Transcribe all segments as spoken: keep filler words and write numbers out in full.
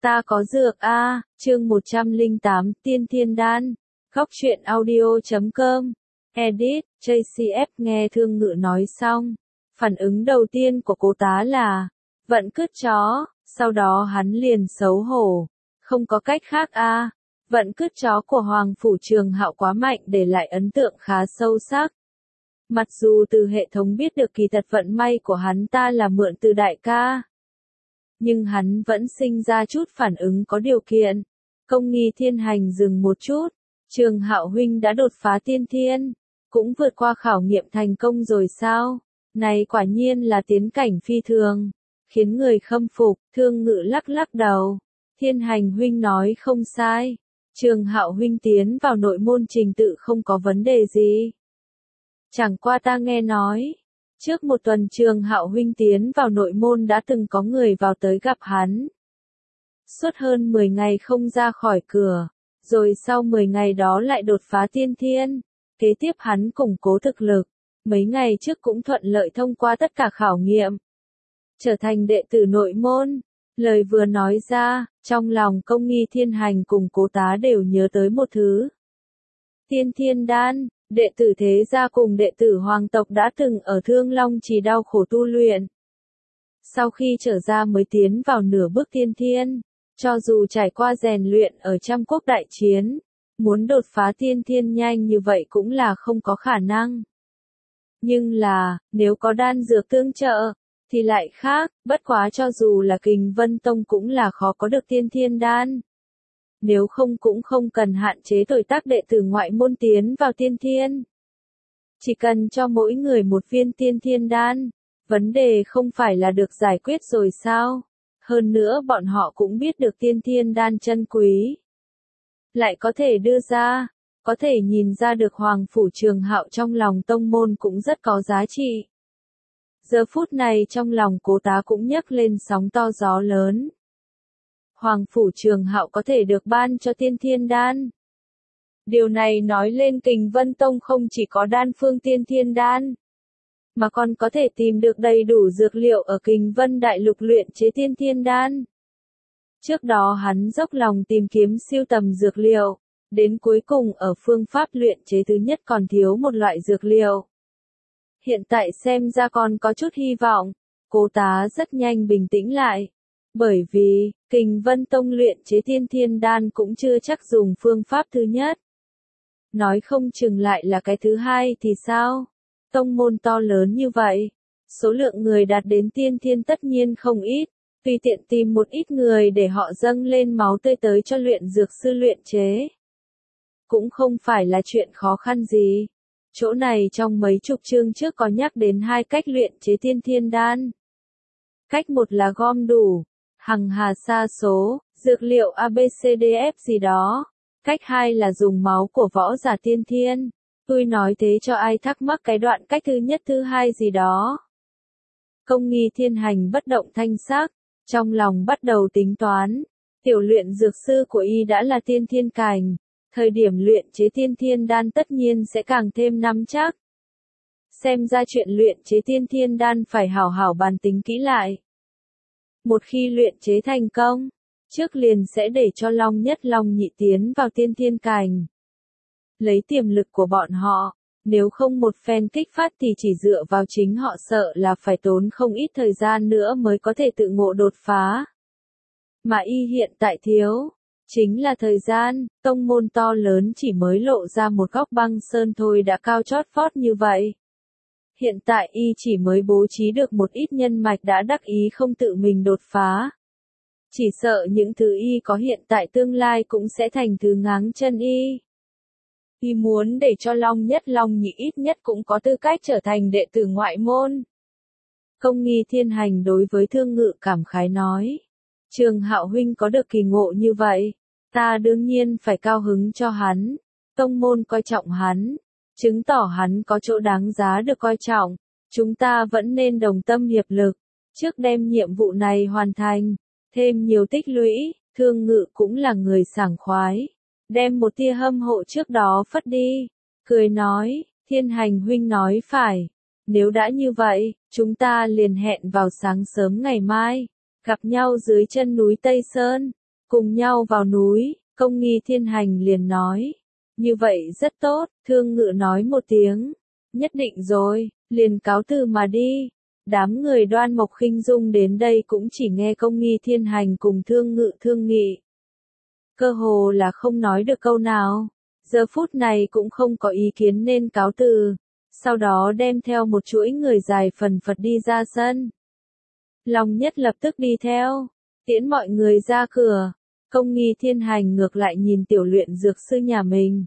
Ta có dược a, chương một trăm lẻ tám, Tiên Thiên Đan. Góc truyện audio chấm com. Edit, gi xê ép nghe Thương Ngự nói xong. Phản ứng đầu tiên của cô tá là, vẫn cứt chó, sau đó hắn liền xấu hổ. Không có cách khác a, vận cứt chó của Hoàng Phủ Trường Hạo quá mạnh để lại ấn tượng khá sâu sắc. Mặc dù từ hệ thống biết được kỳ thật vận may của hắn ta là mượn từ đại ca, nhưng hắn vẫn sinh ra chút phản ứng có điều kiện. Công nghi thiên hành dừng một chút, Trường Hạo huynh đã đột phá tiên thiên, cũng vượt qua khảo nghiệm thành công rồi sao? Này quả nhiên là tiến cảnh phi thường, khiến người khâm phục. Thương Ngự lắc lắc đầu, thiên hành huynh nói không sai, Trường Hạo huynh tiến vào nội môn trình tự không có vấn đề gì. Chẳng qua ta nghe nói, trước một tuần Trường Hạo huynh tiến vào nội môn đã từng có người vào tới gặp hắn. Suốt hơn mười ngày không ra khỏi cửa, rồi sau mười ngày đó lại đột phá tiên thiên, kế tiếp hắn củng cố thực lực, mấy ngày trước cũng thuận lợi thông qua tất cả khảo nghiệm, trở thành đệ tử nội môn. Lời vừa nói ra, trong lòng Công nghi thiên hành cùng Cố tá đều nhớ tới một thứ. Tiên Thiên Đan. Đệ tử thế gia cùng đệ tử hoàng tộc đã từng ở Thương Long Trì đau khổ tu luyện. Sau khi trở ra mới tiến vào nửa bước tiên thiên, cho dù trải qua rèn luyện ở trăm quốc đại chiến, muốn đột phá tiên thiên nhanh như vậy cũng là không có khả năng. Nhưng là, nếu có đan dược tương trợ, thì lại khác, bất quá cho dù là Kình Vân Tông cũng là khó có được tiên thiên đan. Nếu không cũng không cần hạn chế tuổi tác đệ tử ngoại môn tiến vào tiên thiên. Chỉ cần cho mỗi người một viên tiên thiên đan, vấn đề không phải là được giải quyết rồi sao? Hơn nữa bọn họ cũng biết được tiên thiên đan chân quý. Lại có thể đưa ra, có thể nhìn ra được Hoàng Phủ Trường Hạo trong lòng tông môn cũng rất có giá trị. Giờ phút này trong lòng Cố tá cũng nhấc lên sóng to gió lớn. Hoàng Phủ Trường Hạo có thể được ban cho tiên thiên đan. Điều này nói lên Kình Vân Tông không chỉ có đan phương tiên thiên đan, mà còn có thể tìm được đầy đủ dược liệu ở Kình Vân Đại Lục luyện chế tiên thiên đan. Trước đó hắn dốc lòng tìm kiếm siêu tầm dược liệu, đến cuối cùng ở phương pháp luyện chế thứ nhất còn thiếu một loại dược liệu. Hiện tại xem ra còn có chút hy vọng, Cố tá rất nhanh bình tĩnh lại. Bởi vì, Kình Vân Tông luyện chế tiên thiên đan cũng chưa chắc dùng phương pháp thứ nhất. Nói không chừng lại là cái thứ hai thì sao? Tông môn to lớn như vậy, số lượng người đạt đến tiên thiên tất nhiên không ít, tùy tiện tìm một ít người để họ dâng lên máu tươi tới cho luyện dược sư luyện chế. Cũng không phải là chuyện khó khăn gì. Chỗ này trong mấy chục chương trước có nhắc đến hai cách luyện chế tiên thiên đan. Cách một là gom đủ hằng hà sa số, dược liệu a bê xê đê ép gì đó. Cách hai là dùng máu của võ giả tiên thiên. Tôi nói thế cho ai thắc mắc cái đoạn cách thứ nhất thứ hai gì đó. Công nghi thiên hành bất động thanh sắc, trong lòng bắt đầu tính toán. Tiểu luyện dược sư của y đã là tiên thiên cảnh, thời điểm luyện chế tiên thiên đan tất nhiên sẽ càng thêm nắm chắc. Xem ra chuyện luyện chế tiên thiên đan phải hảo hảo bàn tính kỹ lại. Một khi luyện chế thành công, trước liền sẽ để cho Long Nhất Long Nhị tiến vào tiên thiên cảnh. Lấy tiềm lực của bọn họ, nếu không một phen kích phát thì chỉ dựa vào chính họ sợ là phải tốn không ít thời gian nữa mới có thể tự ngộ đột phá. Mà y hiện tại thiếu, chính là thời gian. Tông môn to lớn chỉ mới lộ ra một góc băng sơn thôi đã cao chót vót như vậy. Hiện tại y chỉ mới bố trí được một ít nhân mạch đã đắc ý không tự mình đột phá. Chỉ sợ những thứ y có hiện tại tương lai cũng sẽ thành thứ ngáng chân y. Y muốn để cho Long Nhất Long Nhị ít nhất cũng có tư cách trở thành đệ tử ngoại môn. Công nghi thiên hành đối với Thương Ngự cảm khái nói. Trường Hạo huynh có được kỳ ngộ như vậy, ta đương nhiên phải cao hứng cho hắn. Tông môn coi trọng hắn, chứng tỏ hắn có chỗ đáng giá được coi trọng. Chúng ta vẫn nên đồng tâm hiệp lực, trước đem nhiệm vụ này hoàn thành, thêm nhiều tích lũy. Thương Ngự cũng là người sảng khoái, đem một tia hâm hộ trước đó phất đi, cười nói, thiên hành huynh nói phải. Nếu đã như vậy, chúng ta liền hẹn vào sáng sớm ngày mai, gặp nhau dưới chân núi Tây Sơn. cùng nhau vào núi, Công Nghi Thiên Hành liền nói. Như vậy rất tốt, Thương Ngự nói một tiếng. Nhất định rồi, liền cáo từ mà đi. Đám người Đoan Mộc Khinh Dung đến đây cũng chỉ nghe Công Nghi Thiên Hành cùng Thương Ngự thương nghị. Cơ hồ là không nói được câu nào. Giờ phút này cũng không có ý kiến nên cáo từ. Sau đó đem theo một chuỗi người dài phần phật đi ra sân. Long Nhất lập tức đi theo, tiễn mọi người ra cửa. Công Nghi Thiên Hành ngược lại nhìn tiểu luyện dược sư nhà mình.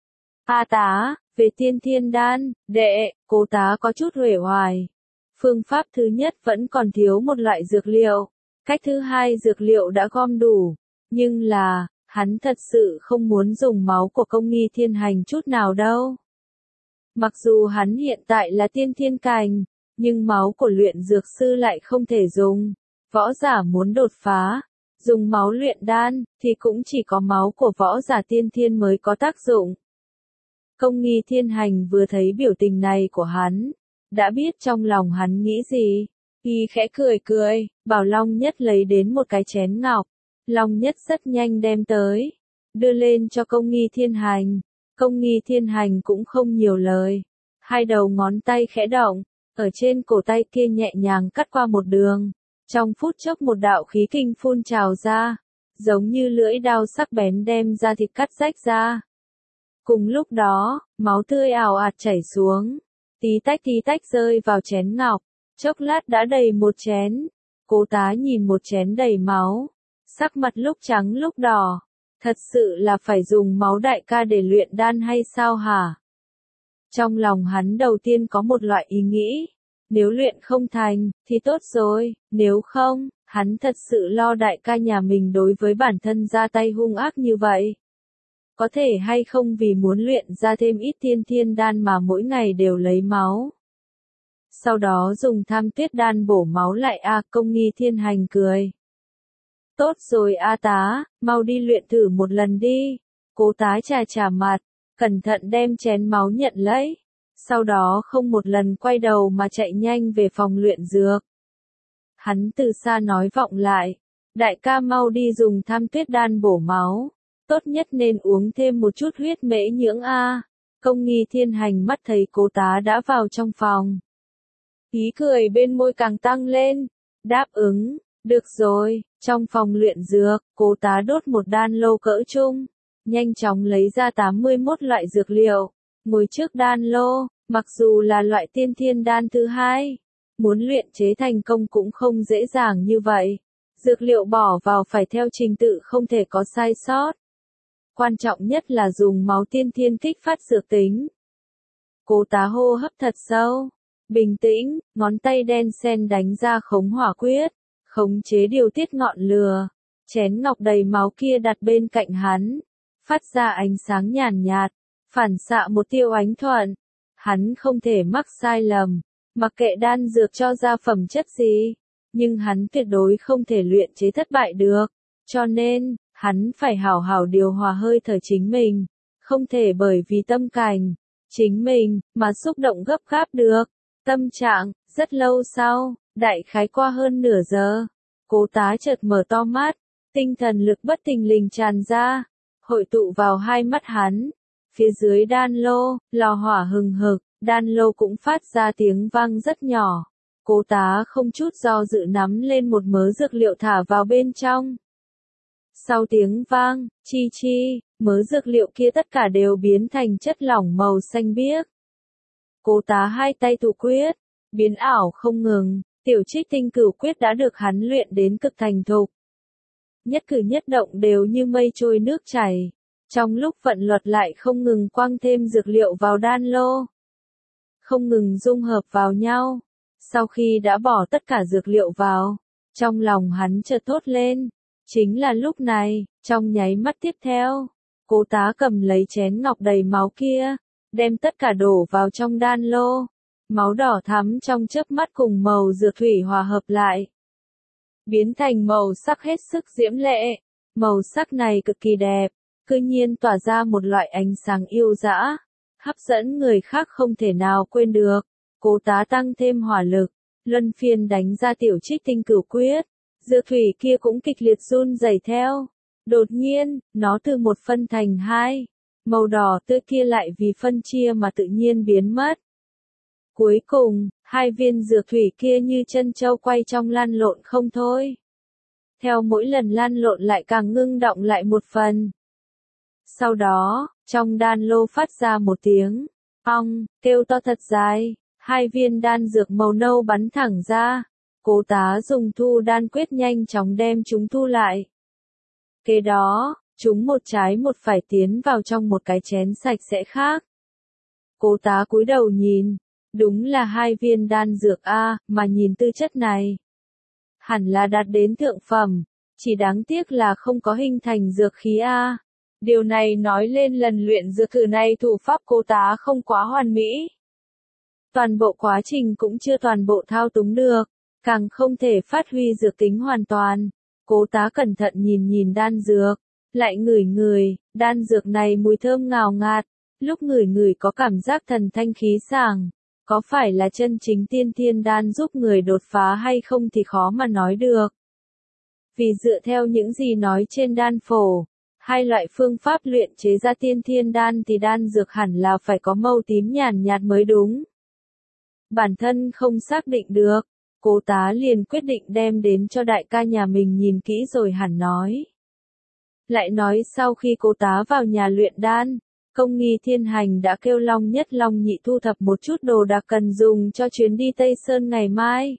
A tá, về tiên thiên đan, đệ, cô tá có chút uể oải. Phương pháp thứ nhất vẫn còn thiếu một loại dược liệu. Cách thứ hai dược liệu đã gom đủ. Nhưng là, hắn thật sự không muốn dùng máu của Công Nghi Thiên Hành chút nào đâu. Mặc dù hắn hiện tại là tiên thiên cảnh, nhưng máu của luyện dược sư lại không thể dùng. Võ giả muốn đột phá, dùng máu luyện đan, thì cũng chỉ có máu của võ giả tiên thiên mới có tác dụng. Công Nghi Thiên Hành vừa thấy biểu tình này của hắn, đã biết trong lòng hắn nghĩ gì. Y khẽ cười cười, bảo Long Nhất lấy đến một cái chén ngọc. Long Nhất rất nhanh đem tới, đưa lên cho Công Nghi Thiên Hành. Công Nghi Thiên Hành cũng không nhiều lời. Hai đầu ngón tay khẽ động, ở trên cổ tay kia nhẹ nhàng cắt qua một đường. Trong phút chốc một đạo khí kinh phun trào ra, giống như lưỡi dao sắc bén đem da thịt cắt rách ra. Cùng lúc đó, máu tươi ào ạt chảy xuống, tí tách tí tách rơi vào chén ngọc, chốc lát đã đầy một chén. Cố tá nhìn một chén đầy máu, sắc mặt lúc trắng lúc đỏ. Thật sự là phải dùng máu đại ca để luyện đan hay sao hả? Trong lòng hắn đầu tiên có một loại ý nghĩ, nếu luyện không thành, thì tốt rồi, nếu không, hắn thật sự lo đại ca nhà mình đối với bản thân ra tay hung ác như vậy. Có thể hay không vì muốn luyện ra thêm ít tiên thiên đan mà mỗi ngày đều lấy máu. Sau đó dùng Tham Tuyết đan bổ máu lại a à, Công Nghi Thiên Hành cười. Tốt rồi A tá, mau đi luyện thử một lần đi. Cố tá chà chà mặt, cẩn thận đem chén máu nhận lấy. Sau đó không một lần quay đầu mà chạy nhanh về phòng luyện dược. Hắn từ xa nói vọng lại. Đại ca mau đi dùng Tham Tuyết đan bổ máu. Tốt nhất nên uống thêm một chút huyết mễ nhưỡng A. Công Nghi Thiên Hành mắt thấy cố tá đã vào trong phòng. Ý cười bên môi càng tăng lên. Đáp ứng. Được rồi, trong phòng luyện dược, cố tá đốt một đan lô cỡ trung, nhanh chóng lấy ra tám mươi mốt loại dược liệu, ngồi trước đan lô, mặc dù là loại tiên thiên đan thứ hai, muốn luyện chế thành công cũng không dễ dàng như vậy. Dược liệu bỏ vào phải theo trình tự không thể có sai sót. Quan trọng nhất là dùng máu tiên thiên kích phát dược tính. Cố tá hô hấp thật sâu, bình tĩnh, ngón tay đen sen đánh ra khống hỏa quyết. Khống chế điều tiết ngọn lửa, chén ngọc đầy máu kia đặt bên cạnh hắn, phát ra ánh sáng nhàn nhạt, phản xạ một tia ánh thuận. Hắn không thể mắc sai lầm, mặc kệ đan dược cho ra phẩm chất gì, nhưng hắn tuyệt đối không thể luyện chế thất bại được, cho nên, hắn phải hảo hảo điều hòa hơi thở chính mình, không thể bởi vì tâm cảnh, chính mình, mà xúc động gấp gáp được. Tâm trạng, rất lâu sau. Đại khái qua hơn nửa giờ, cố tá chợt mở to mắt, tinh thần lực bất thình lình tràn ra, hội tụ vào hai mắt hắn. Phía dưới đan lô, lò hỏa hừng hực, đan lô cũng phát ra tiếng vang rất nhỏ. Cố tá không chút do dự nắm lên một mớ dược liệu thả vào bên trong. Sau tiếng vang, chi chi, mớ dược liệu kia tất cả đều biến thành chất lỏng màu xanh biếc. Cố tá hai tay thủ quyết, biến ảo không ngừng. Tiểu Trích Tinh Cửu Quyết đã được hắn luyện đến cực thành thục. Nhất cử nhất động đều như mây trôi nước chảy. Trong lúc vận luật lại không ngừng quăng thêm dược liệu vào đan lô. Không ngừng dung hợp vào nhau. Sau khi đã bỏ tất cả dược liệu vào, trong lòng hắn chợt thốt lên. Chính là lúc này, trong nháy mắt tiếp theo, cố tá cầm lấy chén ngọc đầy máu kia, đem tất cả đổ vào trong đan lô. Máu đỏ thắm trong chớp mắt cùng màu dược thủy hòa hợp lại, biến thành màu sắc hết sức diễm lệ. Màu sắc này cực kỳ đẹp, cư nhiên tỏa ra một loại ánh sáng yêu dã, hấp dẫn người khác không thể nào quên được. Cố tá tăng thêm hỏa lực, luân phiên đánh ra Tiểu Trích Tinh Cửu Quyết, dược thủy kia cũng kịch liệt run rẩy theo. Đột nhiên, nó từ một phân thành hai. Màu đỏ tươi kia lại vì phân chia mà tự nhiên biến mất. Cuối cùng, hai viên dược thủy kia như chân châu quay trong lăn lộn không thôi. Theo mỗi lần lăn lộn lại càng ngưng động lại một phần. Sau đó, trong đan lô phát ra một tiếng ong, kêu to thật dài, hai viên đan dược màu nâu bắn thẳng ra. Cố Tá dùng thu đan quyết nhanh chóng đem chúng thu lại. Kế đó, chúng một trái một phải tiến vào trong một cái chén sạch sẽ khác. Cố Tá cúi đầu nhìn, đúng là hai viên đan dược A, mà nhìn tư chất này. Hẳn là đạt đến thượng phẩm, chỉ đáng tiếc là không có hình thành dược khí A. Điều này nói lên lần luyện dược thử này thủ pháp Cố Tá không quá hoàn mỹ. Toàn bộ quá trình cũng chưa toàn bộ thao túng được, càng không thể phát huy dược tính hoàn toàn. Cố Tá cẩn thận nhìn nhìn đan dược, lại ngửi ngửi, đan dược này mùi thơm ngào ngạt, lúc ngửi ngửi có cảm giác thần thanh khí sảng. Có phải là chân chính tiên thiên đan giúp người đột phá hay không thì khó mà nói được. Vì dựa theo những gì nói trên đan phổ, hai loại phương pháp luyện chế ra tiên thiên đan thì đan dược hẳn là phải có màu tím nhàn nhạt mới đúng. Bản thân không xác định được, Cố Tá liền quyết định đem đến cho đại ca nhà mình nhìn kỹ rồi hẳn nói. Lại nói sau khi Cố Tá vào nhà luyện đan, Công Nghi Thiên Hành đã kêu Long Nhất Long Nhị thu thập một chút đồ đạc cần dùng cho chuyến đi Tây Sơn ngày mai.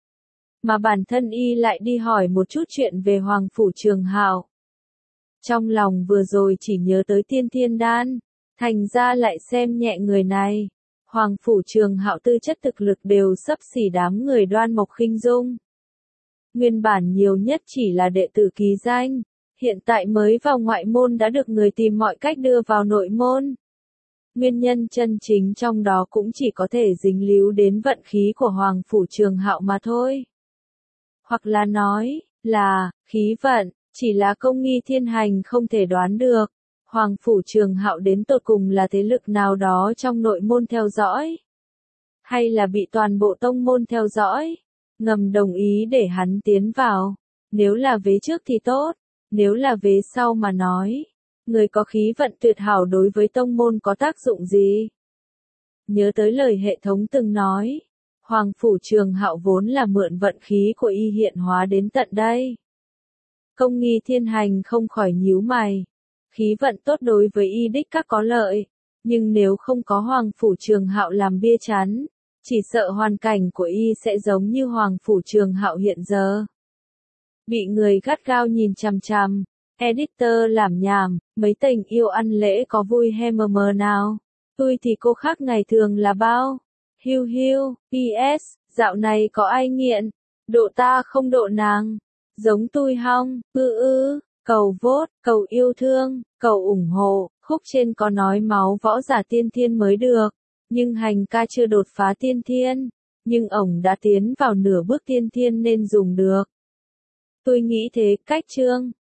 Mà bản thân y lại đi hỏi một chút chuyện về Hoàng Phủ Trường Hạo. Trong lòng vừa rồi chỉ nhớ tới tiên thiên đan, thành ra lại xem nhẹ người này. Hoàng Phủ Trường Hạo tư chất thực lực đều xấp xỉ đám người Đoan Mộc Khinh Dung. Nguyên bản nhiều nhất chỉ là đệ tử ký danh, hiện tại mới vào ngoại môn đã được người tìm mọi cách đưa vào nội môn. Nguyên nhân chân chính trong đó cũng chỉ có thể dính líu đến vận khí của Hoàng Phủ Trường Hạo mà thôi. Hoặc là nói, là, khí vận, chỉ là Công Nghi Thiên Hành không thể đoán được. Hoàng Phủ Trường Hạo đến tột cùng là thế lực nào đó trong nội môn theo dõi? Hay là bị toàn bộ tông môn theo dõi? Ngầm đồng ý để hắn tiến vào. Nếu là vế trước thì tốt, nếu là vế sau mà nói. Người có khí vận tuyệt hảo đối với tông môn có tác dụng gì? Nhớ tới lời hệ thống từng nói. Hoàng Phủ Trường Hạo vốn là mượn vận khí của y hiện hóa đến tận đây. Công Nghi Thiên Hành không khỏi nhíu mày. Khí vận tốt đối với y đích các có lợi, nhưng nếu không có Hoàng Phủ Trường Hạo làm bia chắn, chỉ sợ hoàn cảnh của y sẽ giống như Hoàng Phủ Trường Hạo hiện giờ. Bị người gắt gao nhìn chằm chằm, editor làm nhảm, mấy tình yêu ăn lễ có vui he mờ mờ nào, tôi thì cô khác ngày thường là bao, hiu hiu, pê ét, dạo này có ai nghiện, độ ta không độ nàng, giống tôi hong, ư ư. Cầu vote, cầu yêu thương, cầu ủng hộ, khúc trên có nói máu võ giả tiên thiên mới được, nhưng hành ca chưa đột phá tiên thiên, nhưng ổng đã tiến vào nửa bước tiên thiên nên dùng được. Tôi nghĩ thế, cách chương.